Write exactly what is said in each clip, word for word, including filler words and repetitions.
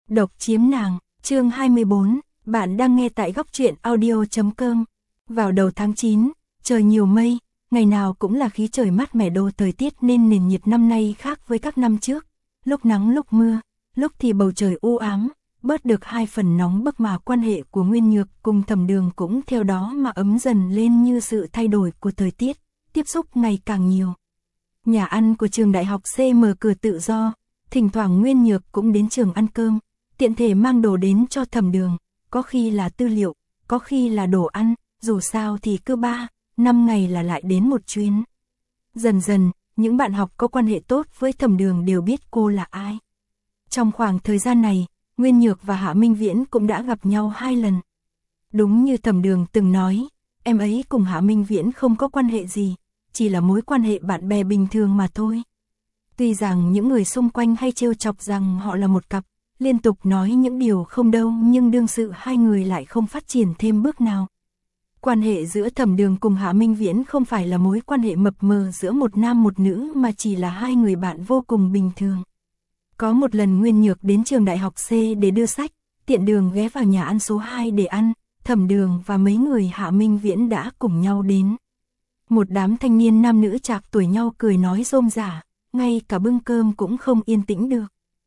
Độc chiếm nàng, chương hai mươi bốn, bạn đang nghe tại góc truyện audio chấm com. Vào đầu tháng chín, trời nhiều mây, ngày nào cũng là khí trời mát mẻ đồ thời tiết nên nền nhiệt năm nay khác với các năm trước. Lúc nắng lúc mưa, lúc thì bầu trời u ám, bớt được hai phần nóng bức mà quan hệ của Nguyên Nhược cùng Thẩm Đường cũng theo đó mà ấm dần lên như sự thay đổi của thời tiết, tiếp xúc ngày càng nhiều. Nhà ăn của trường đại học C mở cửa tự do, thỉnh thoảng Nguyên Nhược cũng đến trường ăn cơm, tiện thể mang đồ đến cho Thẩm Đường, có khi là tư liệu, có khi là đồ ăn, dù sao thì cứ ba, năm ngày là lại đến một chuyến. Dần dần, những bạn học có quan hệ tốt với Thẩm Đường đều biết cô là ai. Trong khoảng thời gian này, Nguyên Nhược và Hạ Minh Viễn cũng đã gặp nhau hai lần. Đúng như Thẩm Đường từng nói, em ấy cùng Hạ Minh Viễn không có quan hệ gì, chỉ là mối quan hệ bạn bè bình thường mà thôi. Tuy rằng những người xung quanh hay trêu chọc rằng họ là một cặp, liên tục nói những điều không đâu nhưng đương sự hai người lại không phát triển thêm bước nào. Quan hệ giữa Thẩm Đường cùng Hạ Minh Viễn không phải là mối quan hệ mập mờ giữa một nam một nữ mà chỉ là hai người bạn vô cùng bình thường. Có một lần Nguyên Nhược đến trường đại học C để đưa sách, tiện đường ghé vào nhà ăn số hai để ăn, Thẩm Đường và mấy người Hạ Minh Viễn đã cùng nhau đến. Một đám thanh niên nam nữ trạc tuổi nhau cười nói rôm rả, ngay cả bưng cơm cũng không yên tĩnh được.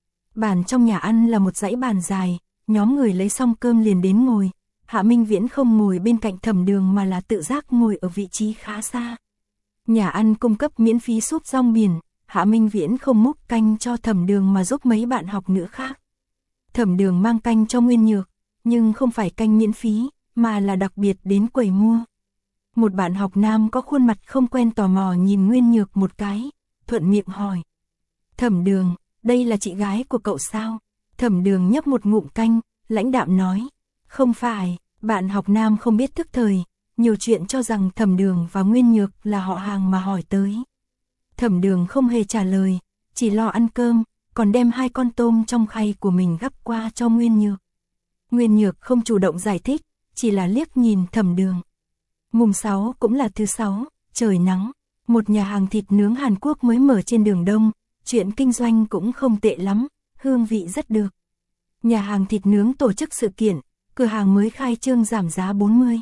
Bàn trong nhà ăn là một dãy bàn dài, nhóm người lấy xong cơm liền đến ngồi. Hạ Minh Viễn không ngồi bên cạnh Thẩm Đường mà là tự giác ngồi ở vị trí khá xa. Nhà ăn cung cấp miễn phí súp rong biển, Hạ Minh Viễn không múc canh cho Thẩm Đường mà giúp mấy bạn học nữ khác. Thẩm Đường mang canh cho Nguyên Nhược, nhưng không phải canh miễn phí, mà là đặc biệt đến quầy mua. Một bạn học nam có khuôn mặt không quen tò mò nhìn Nguyên Nhược một cái, thuận miệng hỏi. Thẩm Đường, đây là chị gái của cậu sao? Thẩm Đường nhấp một ngụm canh, lãnh đạm nói. Không phải, bạn học nam không biết thức thời, nhiều chuyện cho rằng Thẩm Đường và Nguyên Nhược là họ hàng mà hỏi tới. Thẩm Đường không hề trả lời, chỉ lo ăn cơm, còn đem hai con tôm trong khay của mình gắp qua cho Nguyên Nhược. Nguyên Nhược không chủ động giải thích, chỉ là liếc nhìn Thẩm Đường. Mùng sáu cũng là thứ sáu, trời nắng, một nhà hàng thịt nướng Hàn Quốc mới mở trên đường Đông, chuyện kinh doanh cũng không tệ lắm, hương vị rất được. Nhà hàng thịt nướng tổ chức sự kiện, cửa hàng mới khai trương giảm giá bốn mươi.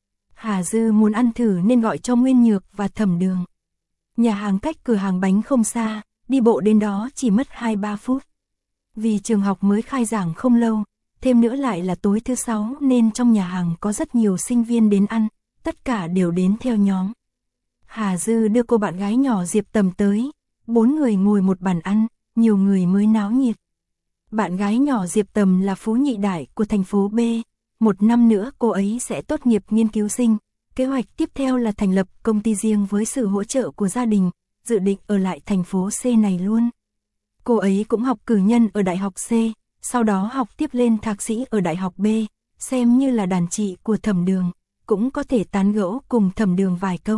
Hà Dư muốn ăn thử nên gọi cho Nguyên Nhược và Thẩm Đường. Nhà hàng cách cửa hàng bánh không xa, đi bộ đến đó chỉ mất hai ba phút. Vì trường học mới khai giảng không lâu, thêm nữa lại là tối thứ sáu nên trong nhà hàng có rất nhiều sinh viên đến ăn, tất cả đều đến theo nhóm. Hà Dư đưa cô bạn gái nhỏ Diệp Tầm tới, bốn người ngồi một bàn ăn, nhiều người mới náo nhiệt. Bạn gái nhỏ Diệp Tầm là phú nhị đại của thành phố B, một năm nữa cô ấy sẽ tốt nghiệp nghiên cứu sinh, kế hoạch tiếp theo là thành lập công ty riêng với sự hỗ trợ của gia đình, dự định ở lại thành phố C này luôn. Cô ấy cũng học cử nhân ở đại học C, sau đó học tiếp lên thạc sĩ ở đại học B, xem như là đàn chị của Thẩm Đường, cũng có thể tán gẫu cùng Thẩm Đường vài câu.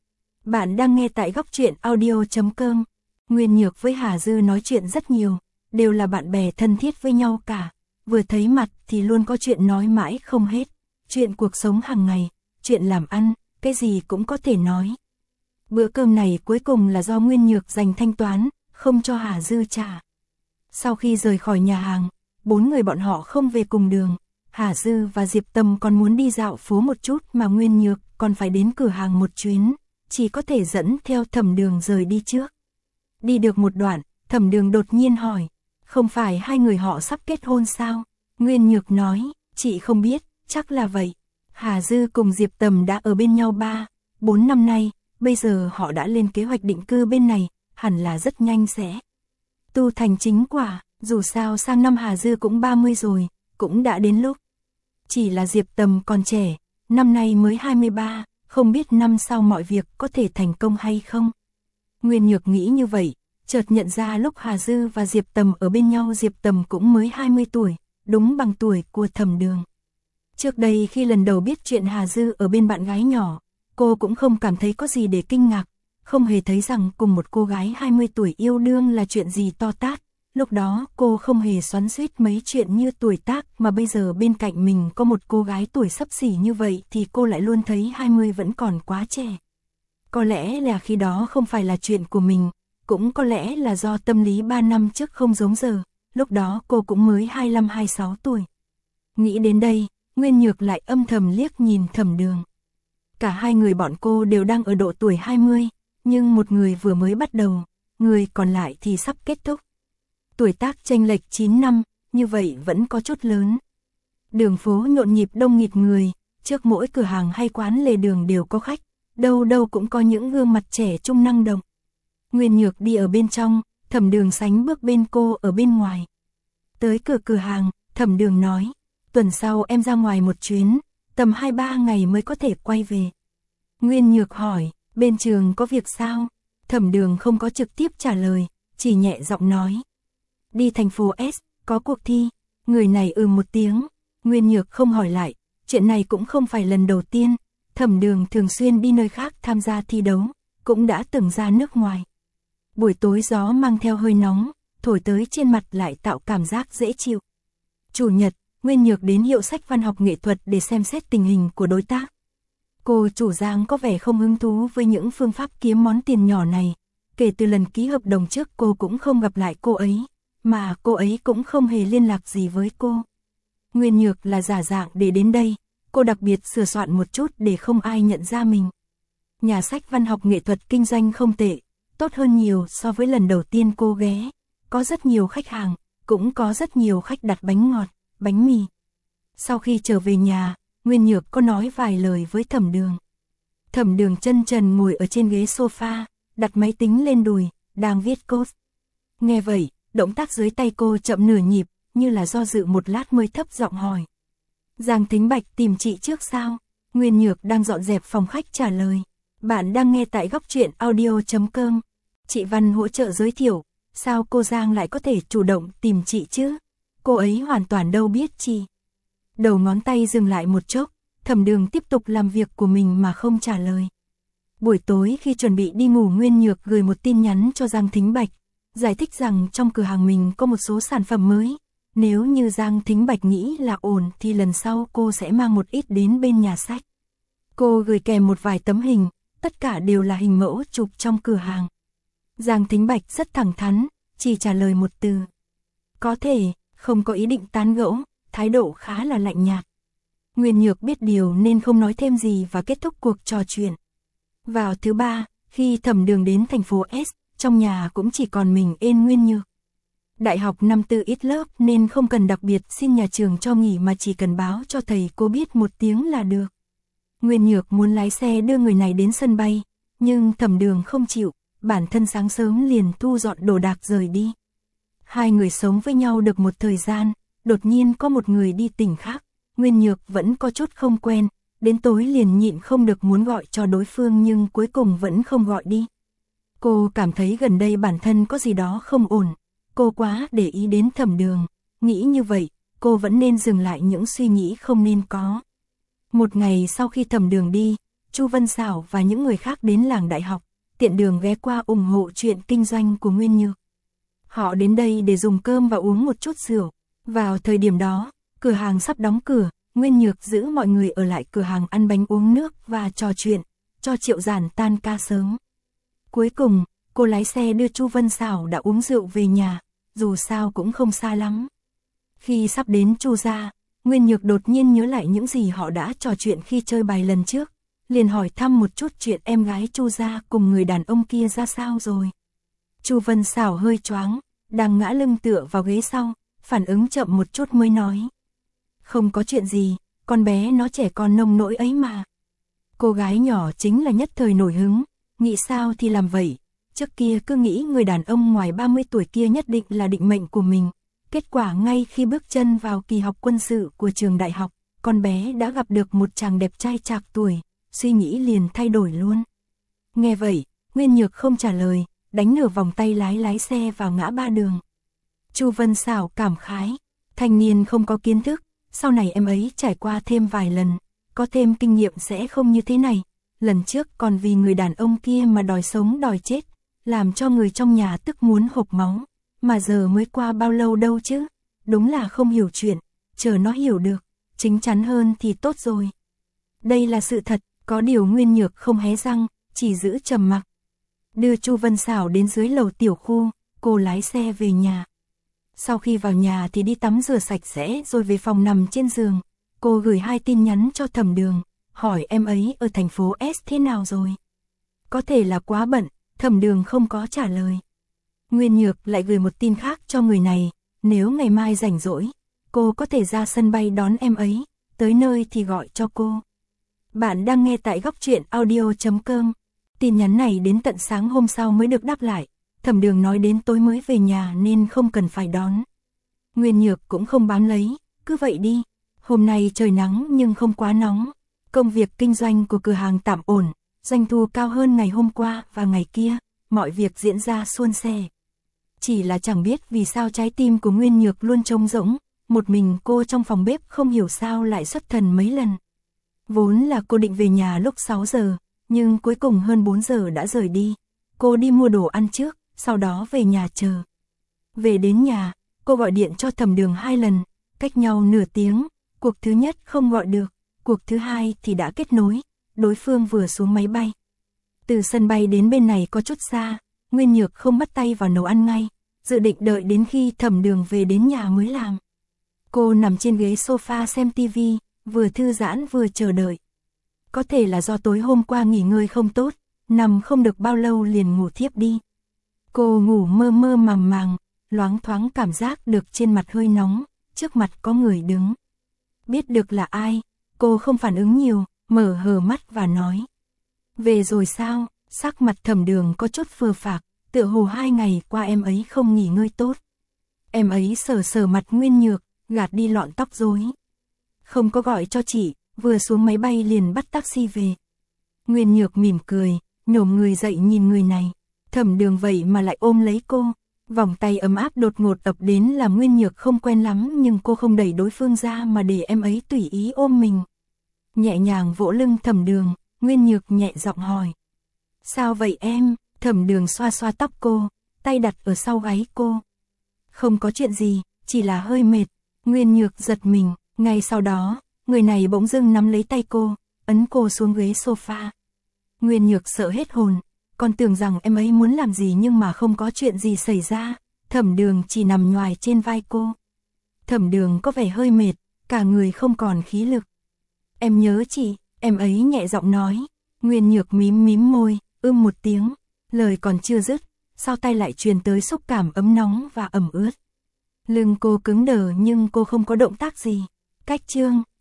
Bạn đang nghe tại góc truyện audio chấm com. Nguyên Nhược với Hà Dư nói chuyện rất nhiều, đều là bạn bè thân thiết với nhau cả, vừa thấy mặt thì luôn có chuyện nói mãi không hết, chuyện cuộc sống hàng ngày, chuyện làm ăn, cái gì cũng có thể nói. Bữa cơm này cuối cùng là do Nguyên Nhược dành thanh toán, không cho Hà Dư trả. Sau khi rời khỏi nhà hàng, bốn người bọn họ không về cùng đường, Hà Dư và Diệp Tâm còn muốn đi dạo phố một chút mà Nguyên Nhược còn phải đến cửa hàng một chuyến, chỉ có thể dẫn theo Thẩm Đường rời đi trước. Đi được một đoạn, Thẩm Đường đột nhiên hỏi, không phải hai người họ sắp kết hôn sao? Nguyên Nhược nói, chị không biết, chắc là vậy. Hà Dư cùng Diệp Tầm đã ở bên nhau ba, bốn năm nay, bây giờ họ đã lên kế hoạch định cư bên này, hẳn là rất nhanh sẽ tu thành chính quả, dù sao sang năm Hà Dư cũng ba mươi rồi, cũng đã đến lúc. Chỉ là Diệp Tầm còn trẻ, năm nay mới hai mươi ba, không biết năm sau mọi việc có thể thành công hay không. Nguyên Nhược nghĩ như vậy, chợt nhận ra lúc Hà Dư và Diệp Tầm ở bên nhau Diệp Tầm cũng mới hai mươi tuổi, đúng bằng tuổi của Thẩm Đường. Trước đây khi lần đầu biết chuyện Hà Dư ở bên bạn gái nhỏ, cô cũng không cảm thấy có gì để kinh ngạc, không hề thấy rằng cùng một cô gái hai mươi tuổi yêu đương là chuyện gì to tát. Lúc đó cô không hề xoắn xuýt mấy chuyện như tuổi tác mà bây giờ bên cạnh mình có một cô gái tuổi xấp xỉ như vậy thì cô lại luôn thấy hai mươi vẫn còn quá trẻ. Có lẽ là khi đó không phải là chuyện của mình, cũng có lẽ là do tâm lý ba năm trước không giống giờ, lúc đó cô cũng mới hai mươi lăm hai mươi sáu tuổi. Nghĩ đến đây, Nguyên Nhược lại âm thầm liếc nhìn Thẩm Đường. Cả hai người bọn cô đều đang ở độ tuổi hai mươi, nhưng một người vừa mới bắt đầu, người còn lại thì sắp kết thúc. Tuổi tác chênh lệch chín năm, như vậy vẫn có chút lớn. Đường phố nhộn nhịp đông nghịt người, trước mỗi cửa hàng hay quán lề đường đều có khách, đâu đâu cũng có những gương mặt trẻ trung năng động. Nguyên Nhược đi ở bên trong, Thẩm Đường sánh bước bên cô ở bên ngoài. Tới cửa cửa hàng, Thẩm Đường nói, tuần sau em ra ngoài một chuyến, tầm hai ba ngày mới có thể quay về. Nguyên Nhược hỏi, bên trường có việc sao? Thẩm Đường không có trực tiếp trả lời, chỉ nhẹ giọng nói. Đi thành phố S, có cuộc thi. Người này ừ một tiếng. Nguyên Nhược không hỏi lại, chuyện này cũng không phải lần đầu tiên. Thẩm Đường thường xuyên đi nơi khác tham gia thi đấu, cũng đã từng ra nước ngoài. Buổi tối gió mang theo hơi nóng, thổi tới trên mặt lại tạo cảm giác dễ chịu. Chủ nhật, Nguyên Nhược đến hiệu sách văn học nghệ thuật để xem xét tình hình của đối tác. Cô chủ Giang có vẻ không hứng thú với những phương pháp kiếm món tiền nhỏ này. Kể từ lần ký hợp đồng trước cô cũng không gặp lại cô ấy, mà cô ấy cũng không hề liên lạc gì với cô. Nguyên Nhược là giả dạng để đến đây, cô đặc biệt sửa soạn một chút để không ai nhận ra mình. Nhà sách văn học nghệ thuật kinh doanh không tệ, tốt hơn nhiều so với lần đầu tiên cô ghé. Có rất nhiều khách hàng, cũng có rất nhiều khách đặt bánh ngọt, bánh mì. Sau khi trở về nhà, Nguyên Nhược có nói vài lời với Thẩm Đường. Thẩm Đường chân trần ngồi ở trên ghế sofa, đặt máy tính lên đùi, đang viết code. Nghe vậy, động tác dưới tay cô chậm nửa nhịp, như là do dự một lát mới thấp giọng hỏi. Giang Thính Bạch tìm chị trước sao? Nguyên Nhược đang dọn dẹp phòng khách trả lời. Bạn đang nghe tại góc truyện audio chấm com. Chị Văn hỗ trợ giới thiệu, sao cô Giang lại có thể chủ động tìm chị chứ? Cô ấy hoàn toàn đâu biết chị. Đầu ngón tay dừng lại một chốc, Thẩm Đường tiếp tục làm việc của mình mà không trả lời. Buổi tối khi chuẩn bị đi ngủ, Nguyên Nhược gửi một tin nhắn cho Giang Thính Bạch, giải thích rằng trong cửa hàng mình có một số sản phẩm mới. Nếu như Giang Thính Bạch nghĩ là ổn thì lần sau cô sẽ mang một ít đến bên nhà sách. Cô gửi kèm một vài tấm hình, tất cả đều là hình mẫu chụp trong cửa hàng. Giang Thính Bạch rất thẳng thắn, chỉ trả lời một từ. Có thể, không có ý định tán gẫu, thái độ khá là lạnh nhạt. Nguyên Nhược biết điều nên không nói thêm gì và kết thúc cuộc trò chuyện. Vào thứ ba, khi Thẩm Đường đến thành phố S, trong nhà cũng chỉ còn mình ên Nguyên Nhược. Đại học năm tư ít lớp nên không cần đặc biệt xin nhà trường cho nghỉ mà chỉ cần báo cho thầy cô biết một tiếng là được. Nguyên Nhược muốn lái xe đưa người này đến sân bay, nhưng Thẩm Đường không chịu, bản thân sáng sớm liền thu dọn đồ đạc rời đi. Hai người sống với nhau được một thời gian, đột nhiên có một người đi tỉnh khác, Nguyên Nhược vẫn có chút không quen, đến tối liền nhịn không được muốn gọi cho đối phương nhưng cuối cùng vẫn không gọi đi. Cô cảm thấy gần đây bản thân có gì đó không ổn, cô quá để ý đến Thẩm Đường, nghĩ như vậy, cô vẫn nên dừng lại những suy nghĩ không nên có. Một ngày sau khi Thẩm Đường đi, Chu Vân Xảo và những người khác đến làng đại học, tiện đường ghé qua ủng hộ chuyện kinh doanh của Nguyên Nhược. Họ đến đây để dùng cơm và uống một chút rượu. Vào thời điểm đó, cửa hàng sắp đóng cửa, Nguyên Nhược giữ mọi người ở lại cửa hàng ăn bánh uống nước và trò chuyện, cho Triệu Giản tan ca sớm. Cuối cùng, cô lái xe đưa Chu Vân Xảo đã uống rượu về nhà, dù sao cũng không xa lắm. Khi sắp đến Chu gia, Nguyên Nhược đột nhiên nhớ lại những gì họ đã trò chuyện khi chơi bài lần trước, liền hỏi thăm một chút chuyện em gái Chu gia cùng người đàn ông kia ra sao rồi. Chu Vân Xảo hơi choáng, đang ngã lưng tựa vào ghế sau, phản ứng chậm một chút mới nói. Không có chuyện gì, con bé nó trẻ con nông nỗi ấy mà. Cô gái nhỏ chính là nhất thời nổi hứng, nghĩ sao thì làm vậy. Trước kia cứ nghĩ người đàn ông ngoài ba mươi tuổi kia nhất định là định mệnh của mình. Kết quả ngay khi bước chân vào kỳ học quân sự của trường đại học, con bé đã gặp được một chàng đẹp trai trạc tuổi, suy nghĩ liền thay đổi luôn. Nghe vậy, Nguyên Nhược không trả lời, đánh nửa vòng tay lái lái xe vào ngã ba đường. Chu Vân Xảo cảm khái, thanh niên không có kiến thức, sau này em ấy trải qua thêm vài lần, có thêm kinh nghiệm sẽ không như thế này. Lần trước còn vì người đàn ông kia mà đòi sống đòi chết, làm cho người trong nhà tức muốn hộc máu, mà giờ mới qua bao lâu đâu chứ, đúng là không hiểu chuyện, chờ nó hiểu được, chính chắn hơn thì tốt rồi. Đây là sự thật, có điều Nguyên Nhược không hé răng, chỉ giữ trầm mặc. Đưa Chu Vân Xảo đến dưới lầu tiểu khu, cô lái xe về nhà. Sau khi vào nhà thì đi tắm rửa sạch sẽ rồi về phòng nằm trên giường. Cô gửi hai tin nhắn cho Thẩm Đường, hỏi em ấy ở thành phố S thế nào rồi. Có thể là quá bận, Thẩm Đường không có trả lời. Nguyên Nhược lại gửi một tin khác cho người này, nếu ngày mai rảnh rỗi, cô có thể ra sân bay đón em ấy, tới nơi thì gọi cho cô. Bạn đang nghe tại góc truyện audio chấm com. Tin nhắn này đến tận sáng hôm sau mới được đáp lại. Thẩm Đường nói đến tối mới về nhà nên không cần phải đón. Nguyên Nhược cũng không bán lấy, cứ vậy đi. Hôm nay trời nắng nhưng không quá nóng. Công việc kinh doanh của cửa hàng tạm ổn, doanh thu cao hơn ngày hôm qua và ngày kia, mọi việc diễn ra suôn sẻ. Chỉ là chẳng biết vì sao trái tim của Nguyên Nhược luôn trống rỗng, một mình cô trong phòng bếp không hiểu sao lại xuất thần mấy lần. Vốn là cô định về nhà lúc sáu giờ, nhưng cuối cùng hơn bốn giờ đã rời đi. Cô đi mua đồ ăn trước, sau đó về nhà chờ. Về đến nhà, cô gọi điện cho Thẩm Đường hai lần, cách nhau nửa tiếng. Cuộc thứ nhất không gọi được, cuộc thứ hai thì đã kết nối, đối phương vừa xuống máy bay. Từ sân bay đến bên này có chút xa, Nguyên Nhược không bắt tay vào nấu ăn ngay, dự định đợi đến khi Thẩm Đường về đến nhà mới làm. Cô nằm trên ghế sofa xem tivi, vừa thư giãn vừa chờ đợi. Có thể là do tối hôm qua nghỉ ngơi không tốt, nằm không được bao lâu liền ngủ thiếp đi. Cô ngủ mơ mơ màng màng, loáng thoáng cảm giác được trên mặt hơi nóng, trước mặt có người đứng. Biết được là ai, cô không phản ứng nhiều, mở hờ mắt và nói. Về rồi sao? Sắc mặt Thẩm Đường có chút phờ phạc, tựa hồ hai ngày qua em ấy không nghỉ ngơi tốt. Em ấy sờ sờ mặt Nguyên Nhược, gạt đi lọn tóc rối. Không có gọi cho chị, vừa xuống máy bay liền bắt taxi về. Nguyên Nhược mỉm cười, nhổm người dậy nhìn người này. Thẩm Đường vậy mà lại ôm lấy cô. Vòng tay ấm áp đột ngột ập đến làm Nguyên Nhược không quen lắm, nhưng cô không đẩy đối phương ra mà để em ấy tùy ý ôm mình. Nhẹ nhàng vỗ lưng Thẩm Đường, Nguyên Nhược nhẹ giọng hỏi. Sao vậy em? Thẩm Đường xoa xoa tóc cô, tay đặt ở sau gáy cô. Không có chuyện gì, chỉ là hơi mệt. Nguyên Nhược giật mình, ngay sau đó, người này bỗng dưng nắm lấy tay cô, ấn cô xuống ghế sofa. Nguyên Nhược sợ hết hồn, còn tưởng rằng em ấy muốn làm gì nhưng mà không có chuyện gì xảy ra. Thẩm Đường chỉ nằm nhoài trên vai cô. Thẩm Đường có vẻ hơi mệt, cả người không còn khí lực. Em nhớ chị, em ấy nhẹ giọng nói. Nguyên Nhược mím mím môi, ưm một tiếng, lời còn chưa dứt, sau tay lại truyền tới xúc cảm ấm nóng và ẩm ướt. Lưng cô cứng đờ nhưng cô không có động tác gì. Cách chương